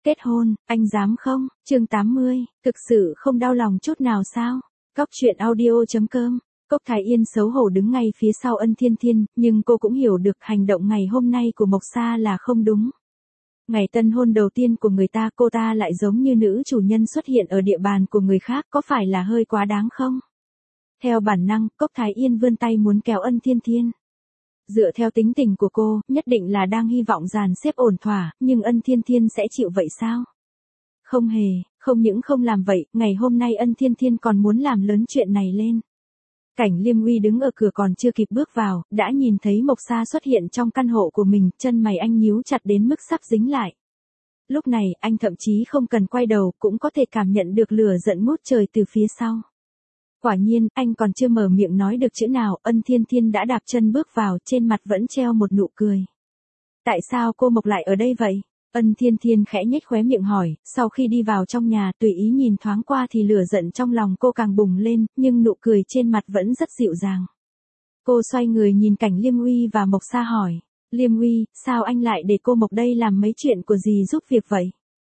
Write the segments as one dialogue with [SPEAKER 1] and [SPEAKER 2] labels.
[SPEAKER 1] Kết hôn, anh dám không? Chương 80, thực sự không đau lòng chút nào sao? Cóc truyện audio.com. Cốc Thái Yên xấu hổ đứng ngay phía sau Ân Thiên Thiên, nhưng cô cũng hiểu được hành động ngày hôm nay của Mộc Sa là không đúng. Ngày tân hôn đầu tiên của người ta, cô ta lại giống như nữ chủ nhân xuất hiện ở địa bàn của người khác, có phải là hơi quá đáng không? Theo bản năng, Cốc Thái Yên vươn tay muốn kéo Ân Thiên Thiên. Dựa theo tính tình của cô, nhất định là đang hy vọng dàn xếp ổn thỏa, nhưng Ân Thiên Thiên sẽ chịu vậy sao? Không hề, không những không làm vậy, ngày hôm nay Ân Thiên Thiên còn muốn làm lớn chuyện này lên. Cảnh Liêm Uy đứng ở cửa còn chưa kịp bước vào, đã nhìn thấy Mộc Sa xuất hiện trong căn hộ của mình, chân mày anh nhíu chặt đến mức sắp dính lại. Lúc này, anh thậm chí không cần quay đầu, cũng có thể cảm nhận được lửa giận ngút trời từ phía sau. Quả nhiên, anh còn chưa mở miệng nói được chữ nào, Ân Thiên Thiên đã đạp chân bước vào, trên mặt vẫn treo một nụ cười. Tại sao cô Mộc lại ở đây vậy? Ân Thiên Thiên khẽ nhếch khóe miệng hỏi, sau khi đi vào trong nhà tùy ý nhìn thoáng qua thì lửa giận trong lòng cô càng bùng lên, nhưng nụ cười trên mặt vẫn rất dịu dàng. Cô xoay người nhìn Cảnh Liêm Uy và Mộc Sa hỏi, Liêm Uy, sao anh lại để cô Mộc đây làm mấy chuyện của gì giúp việc vậy?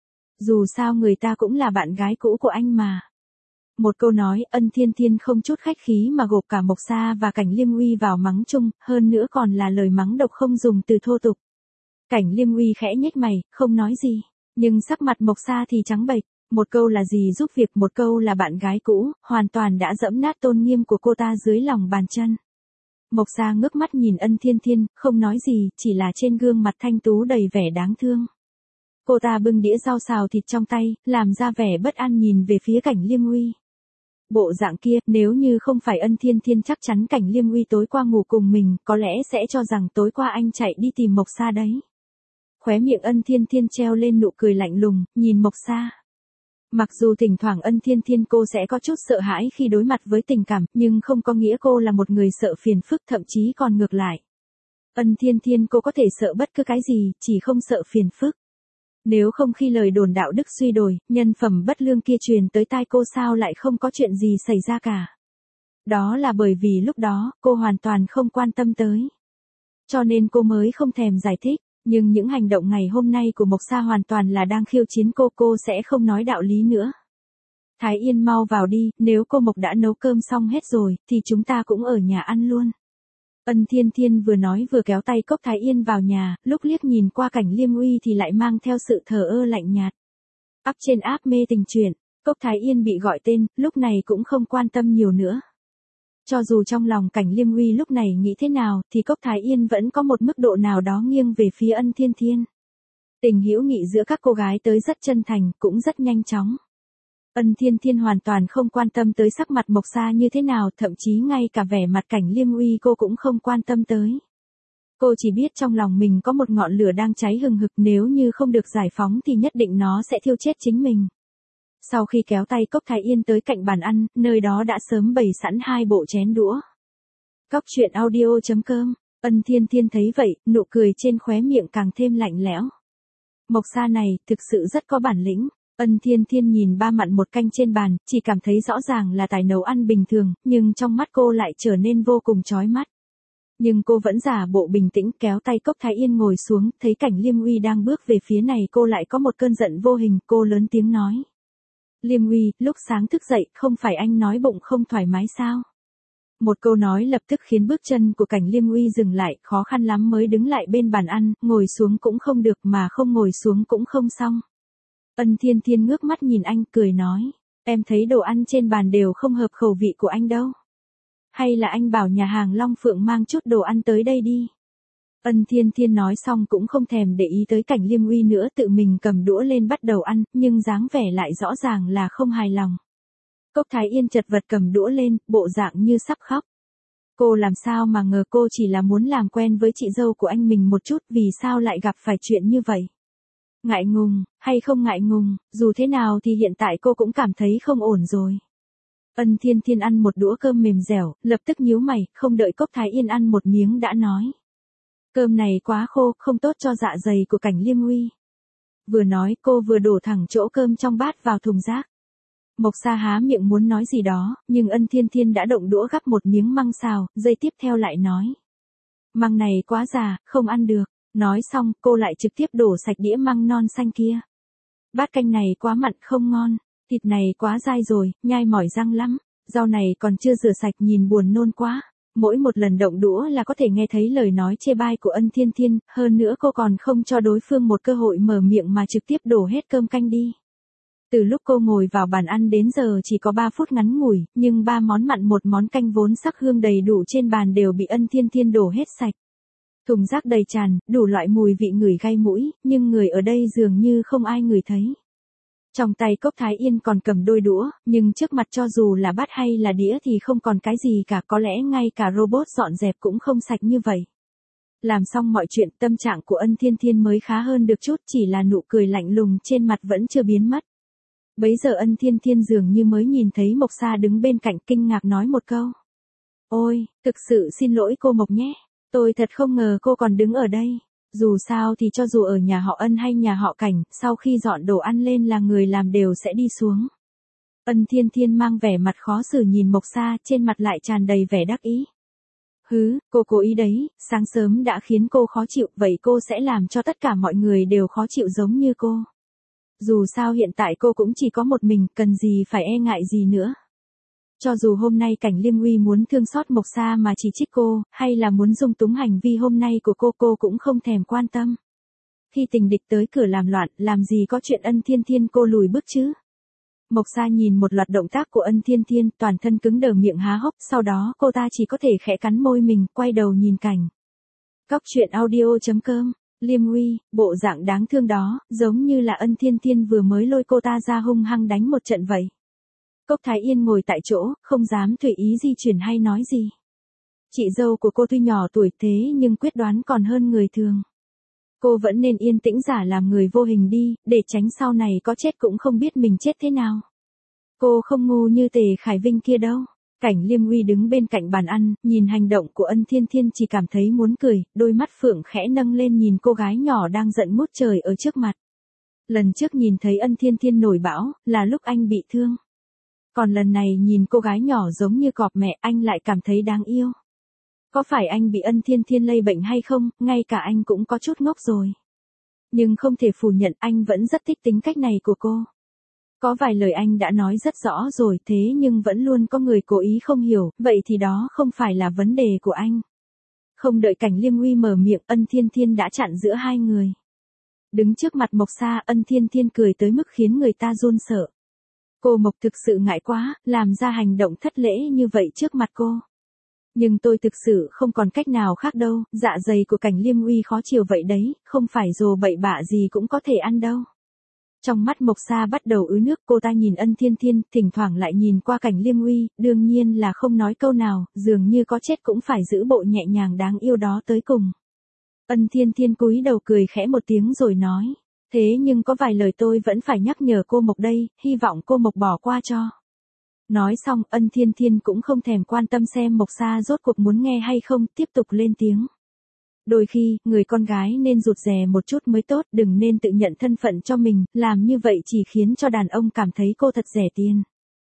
[SPEAKER 1] Dù sao người ta cũng là bạn gái cũ của anh mà. Một câu nói, Ân Thiên Thiên không chút khách khí mà gộp cả Mộc Sa và Cảnh Liêm Uy vào mắng chung, hơn nữa còn là lời mắng độc không dùng từ thô tục. Cảnh Liêm Uy khẽ nhếch mày, không nói gì, nhưng sắc mặt Mộc Sa thì trắng bệch, một câu là gì giúp việc, một câu là bạn gái cũ, hoàn toàn đã dẫm nát tôn nghiêm của cô ta dưới lòng bàn chân. Mộc Sa ngước mắt nhìn Ân Thiên Thiên, không nói gì, chỉ là trên gương mặt thanh tú đầy vẻ đáng thương. Cô ta bưng đĩa rau xào thịt trong tay, làm ra vẻ bất an nhìn về phía Cảnh Liêm Uy. Bộ dạng kia, nếu như không phải Ân Thiên Thiên chắc chắn Cảnh Liêm Uy tối qua ngủ cùng mình, có lẽ sẽ cho rằng tối qua anh chạy đi tìm Mộc Sa đấy. Khóe miệng Ân Thiên Thiên treo lên nụ cười lạnh lùng, nhìn Mộc Sa. Mặc dù thỉnh thoảng Ân Thiên Thiên cô sẽ có chút sợ hãi khi đối mặt với tình cảm, nhưng không có nghĩa cô là một người sợ phiền phức, thậm chí còn ngược lại. Ân Thiên Thiên cô có thể sợ bất cứ cái gì, chỉ không sợ phiền phức. Nếu không khi lời đồn đạo đức suy đồi, nhân phẩm bất lương kia truyền tới tai cô sao lại không có chuyện gì xảy ra cả. Đó là bởi vì lúc đó, cô hoàn toàn không quan tâm tới. Cho nên cô mới không thèm giải thích, nhưng những hành động ngày hôm nay của Mộc Sa hoàn toàn là đang khiêu chiến cô sẽ không nói đạo lý nữa. Thái Yên mau vào đi, nếu cô Mộc đã nấu cơm xong hết rồi, thì chúng ta cũng ở nhà ăn luôn. Ân Thiên Thiên vừa nói vừa kéo tay Cốc Thái Yên vào nhà, lúc liếc nhìn qua Cảnh Liêm Uy thì lại mang theo sự thờ ơ lạnh nhạt. Up trên app mê tình truyện, Cốc Thái Yên bị gọi tên, lúc này cũng không quan tâm nhiều nữa. Cho dù trong lòng Cảnh Liêm Uy lúc này nghĩ thế nào, thì Cốc Thái Yên vẫn có một mức độ nào đó nghiêng về phía Ân Thiên Thiên. Tình hữu nghị giữa các cô gái tới rất chân thành, cũng rất nhanh chóng. Ân Thiên Thiên hoàn toàn không quan tâm tới sắc mặt Mộc Sa như thế nào, thậm chí ngay cả vẻ mặt Cảnh Liêm Uy cô cũng không quan tâm tới. Cô chỉ biết trong lòng mình có một ngọn lửa đang cháy hừng hực, nếu như không được giải phóng thì nhất định nó sẽ thiêu chết chính mình. Sau khi kéo tay Cốc Thái Yên tới cạnh bàn ăn, nơi đó đã sớm bày sẵn 2 bộ chén đũa. Cóc truyện audio.com. Ân Thiên Thiên thấy vậy, nụ cười trên khóe miệng càng thêm lạnh lẽo. Mộc Sa này, thực sự rất có bản lĩnh. Ân Thiên Thiên nhìn 3 mặn 1 canh trên bàn, chỉ cảm thấy rõ ràng là tài nấu ăn bình thường, nhưng trong mắt cô lại trở nên vô cùng chói mắt. Nhưng cô vẫn giả bộ bình tĩnh kéo tay Cốc Thái Yên ngồi xuống, thấy Cảnh Liêm Uy đang bước về phía này cô lại có một cơn giận vô hình, cô lớn tiếng nói. Liêm Uy, lúc sáng thức dậy, không phải anh nói bụng không thoải mái sao? Một câu nói lập tức khiến bước chân của Cảnh Liêm Uy dừng lại, khó khăn lắm mới đứng lại bên bàn ăn, ngồi xuống cũng không được mà không ngồi xuống cũng không xong. Ân Thiên Thiên ngước mắt nhìn anh cười nói, em thấy đồ ăn trên bàn đều không hợp khẩu vị của anh đâu. Hay là anh bảo nhà hàng Long Phượng mang chút đồ ăn tới đây đi. Ân Thiên Thiên nói xong cũng không thèm để ý tới Cảnh Liêm Uy nữa, tự mình cầm đũa lên bắt đầu ăn, nhưng dáng vẻ lại rõ ràng là không hài lòng. Cốc Thái Yên chật vật cầm đũa lên, bộ dạng như sắp khóc. Cô làm sao mà ngờ cô chỉ là muốn làm quen với chị dâu của anh mình một chút, vì sao lại gặp phải chuyện như vậy. Ngại ngùng, hay không ngại ngùng, dù thế nào thì hiện tại cô cũng cảm thấy không ổn rồi. Ân Thiên Thiên ăn một đũa cơm mềm dẻo, lập tức nhíu mày, không đợi Cốc Thái Yên ăn một miếng đã nói. Cơm này quá khô, không tốt cho dạ dày của Cảnh Liêm Uy. Vừa nói cô vừa đổ thẳng chỗ cơm trong bát vào thùng rác. Mộc Sa há miệng muốn nói gì đó, nhưng Ân Thiên Thiên đã động đũa gắp một miếng măng xào, giây tiếp theo lại nói. Măng này quá già, không ăn được. Nói xong, cô lại trực tiếp đổ sạch đĩa măng non xanh kia. Bát canh này quá mặn không ngon, thịt này quá dai rồi, nhai mỏi răng lắm, rau này còn chưa rửa sạch nhìn buồn nôn quá. Mỗi một lần động đũa là có thể nghe thấy lời nói chê bai của Ân Thiên Thiên, hơn nữa cô còn không cho đối phương một cơ hội mở miệng mà trực tiếp đổ hết cơm canh đi. Từ lúc cô ngồi vào bàn ăn đến giờ chỉ có 3 phút ngắn ngủi, nhưng 3 món mặn một món canh vốn sắc hương đầy đủ trên bàn đều bị Ân Thiên Thiên đổ hết sạch. Thùng rác đầy tràn, đủ loại mùi vị ngửi gai mũi, nhưng người ở đây dường như không ai ngửi thấy. Trong tay Cốc Thái Yên còn cầm đôi đũa, nhưng trước mặt cho dù là bát hay là đĩa thì không còn cái gì cả, có lẽ ngay cả robot dọn dẹp cũng không sạch như vậy. Làm xong mọi chuyện, tâm trạng của Ân Thiên Thiên mới khá hơn được chút, chỉ là nụ cười lạnh lùng trên mặt vẫn chưa biến mất. Bấy giờ Ân Thiên Thiên dường như mới nhìn thấy Mộc Sa đứng bên cạnh, kinh ngạc nói một câu. Ôi, thực sự xin lỗi cô Mộc nhé, tôi thật không ngờ cô còn đứng ở đây. Dù sao thì cho dù ở nhà họ Ân hay nhà họ Cảnh, sau khi dọn đồ ăn lên là người làm đều sẽ đi xuống. Ân Thiên Thiên mang vẻ mặt khó xử nhìn Mộc Sa, trên mặt lại tràn đầy vẻ đắc ý. Hứ, cô cố ý đấy, sáng sớm đã khiến cô khó chịu, vậy cô sẽ làm cho tất cả mọi người đều khó chịu giống như cô. Dù sao hiện tại cô cũng chỉ có một mình, cần gì phải e ngại gì nữa. Cho dù hôm nay Cảnh Liêm Uy muốn thương xót Mộc Sa mà chỉ trích cô, hay là muốn dung túng hành vi hôm nay của cô cũng không thèm quan tâm. Khi tình địch tới cửa làm loạn, làm gì có chuyện Ân Thiên Thiên cô lùi bước chứ. Mộc Sa nhìn một loạt động tác của Ân Thiên Thiên, toàn thân cứng đờ, miệng há hốc, sau đó cô ta chỉ có thể khẽ cắn môi mình, quay đầu nhìn Cảnh. Cóc truyện audio.com. Liêm Uy, bộ dạng đáng thương đó, giống như là Ân Thiên Thiên vừa mới lôi cô ta ra hung hăng đánh một trận vậy. Cốc Thái Yên ngồi tại chỗ, không dám tùy ý di chuyển hay nói gì. Chị dâu của cô tuy nhỏ tuổi thế nhưng quyết đoán còn hơn người thường. Cô vẫn nên yên tĩnh giả làm người vô hình đi, để tránh sau này có chết cũng không biết mình chết thế nào. Cô không ngu như Tề Khải Vinh kia đâu. Cảnh Liêm Uy đứng bên cạnh bàn ăn, nhìn hành động của Ân Thiên Thiên chỉ cảm thấy muốn cười, đôi mắt phượng khẽ nâng lên nhìn cô gái nhỏ đang giận ngút trời ở trước mặt. Lần trước nhìn thấy Ân Thiên Thiên nổi bão, là lúc anh bị thương. Còn lần này nhìn cô gái nhỏ giống như cọp mẹ, anh lại cảm thấy đáng yêu. Có phải anh bị Ân Thiên Thiên lây bệnh hay không, ngay cả anh cũng có chút ngốc rồi. Nhưng không thể phủ nhận anh vẫn rất thích tính cách này của cô. Có vài lời anh đã nói rất rõ rồi, thế nhưng vẫn luôn có người cố ý không hiểu, vậy thì đó không phải là vấn đề của anh. Không đợi Cảnh Liêm Uy mở miệng, Ân Thiên Thiên đã chặn giữa hai người. Đứng trước mặt Mộc Sa, Ân Thiên Thiên cười tới mức khiến người ta run sợ. Cô Mộc thực sự ngại quá, làm ra hành động thất lễ như vậy trước mặt cô. Nhưng tôi thực sự không còn cách nào khác đâu, dạ dày của Cảnh Liêm Uy khó chịu vậy đấy, không phải rồ bậy bạ gì cũng có thể ăn đâu. Trong mắt Mộc Sa bắt đầu ứ nước, cô ta nhìn Ân Thiên Thiên, thỉnh thoảng lại nhìn qua Cảnh Liêm Uy, đương nhiên là không nói câu nào, dường như có chết cũng phải giữ bộ nhẹ nhàng đáng yêu đó tới cùng. Ân Thiên Thiên cúi đầu cười khẽ một tiếng rồi nói, thế nhưng có vài lời tôi vẫn phải nhắc nhở cô Mộc đây, hy vọng cô Mộc bỏ qua cho. Nói xong, Ân Thiên Thiên cũng không thèm quan tâm xem Mộc Sa rốt cuộc muốn nghe hay không, tiếp tục lên tiếng. Đôi khi, người con gái nên rụt rè một chút mới tốt, đừng nên tự nhận thân phận cho mình, làm như vậy chỉ khiến cho đàn ông cảm thấy cô thật rẻ tiền.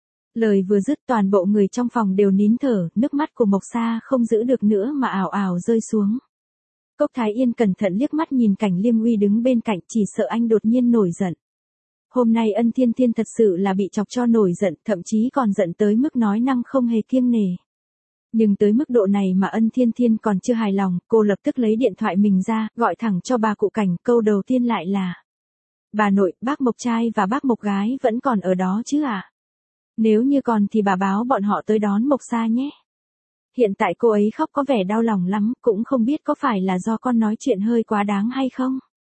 [SPEAKER 1] Lời vừa dứt, toàn bộ người trong phòng đều nín thở, nước mắt của Mộc Sa không giữ được nữa mà ào ào rơi xuống. Cốc Thái Yên cẩn thận liếc mắt nhìn Cảnh Liêm Uy đứng bên cạnh, chỉ sợ anh đột nhiên nổi giận. Hôm nay Ân Thiên Thiên thật sự là bị chọc cho nổi giận, thậm chí còn giận tới mức nói năng không hề kiêng nể. Nhưng tới mức độ này mà Ân Thiên Thiên còn chưa hài lòng, cô lập tức lấy điện thoại mình ra, gọi thẳng cho bà cụ Cảnh, câu đầu tiên lại là: bà nội, bác Mộc trai và bác Mộc gái vẫn còn ở đó chứ à? Nếu như còn thì bà báo bọn họ tới đón Mộc Sa nhé. Hiện tại cô ấy khóc có vẻ đau lòng lắm, cũng không biết có phải là do con nói chuyện hơi quá đáng hay không.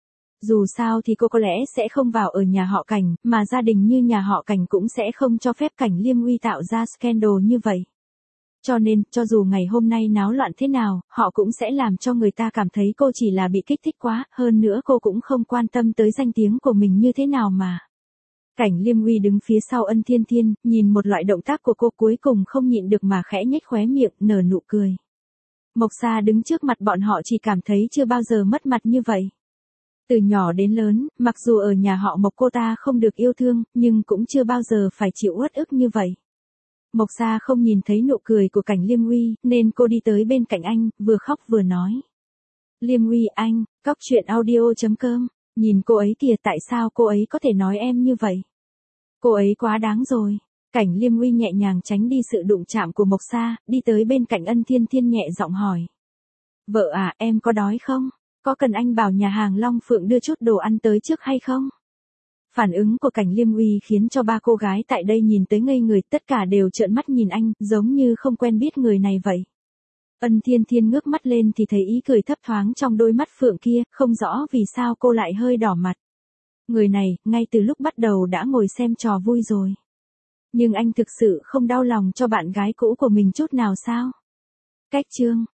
[SPEAKER 1] Dù sao thì cô có lẽ sẽ không vào ở nhà họ Cảnh, mà gia đình như nhà họ Cảnh cũng sẽ không cho phép Cảnh Liêm Uy tạo ra scandal như vậy. Cho nên, cho dù ngày hôm nay náo loạn thế nào, họ cũng sẽ làm cho người ta cảm thấy cô chỉ là bị kích thích quá, hơn nữa cô cũng không quan tâm tới danh tiếng của mình như thế nào mà. Cảnh Liêm Uy đứng phía sau Ân Thiên Thiên, nhìn một loại động tác của cô cuối cùng không nhịn được mà khẽ nhếch khóe miệng, nở nụ cười. Mộc Sa đứng trước mặt bọn họ chỉ cảm thấy chưa bao giờ mất mặt như vậy. Từ nhỏ đến lớn, mặc dù ở nhà họ Mộc cô ta không được yêu thương, nhưng cũng chưa bao giờ phải chịu uất ức như vậy. Mộc Sa không nhìn thấy nụ cười của Cảnh Liêm Uy, nên cô đi tới bên cạnh anh, vừa khóc vừa nói. Liêm Uy anh, cóc truyện audio.com Nhìn cô ấy kìa, tại sao cô ấy có thể nói em như vậy? Cô ấy quá đáng rồi. Cảnh Liêm Uy nhẹ nhàng tránh đi sự đụng chạm của Mộc Sa, đi tới bên cạnh Ân Thiên Thiên nhẹ giọng hỏi. Vợ à, em có đói không? Có cần anh bảo nhà hàng Long Phượng đưa chút đồ ăn tới trước hay không? Phản ứng của Cảnh Liêm Uy khiến cho ba cô gái tại đây nhìn tới ngây người, tất cả đều trợn mắt nhìn anh, giống như không quen biết người này vậy. Ân Thiên Thiên ngước mắt lên thì thấy ý cười thấp thoáng trong đôi mắt Phượng kia, không rõ vì sao cô lại hơi đỏ mặt. Người này, ngay từ lúc bắt đầu đã ngồi xem trò vui rồi. Nhưng anh thực sự không đau lòng cho bạn gái cũ của mình chút nào sao? Cách chương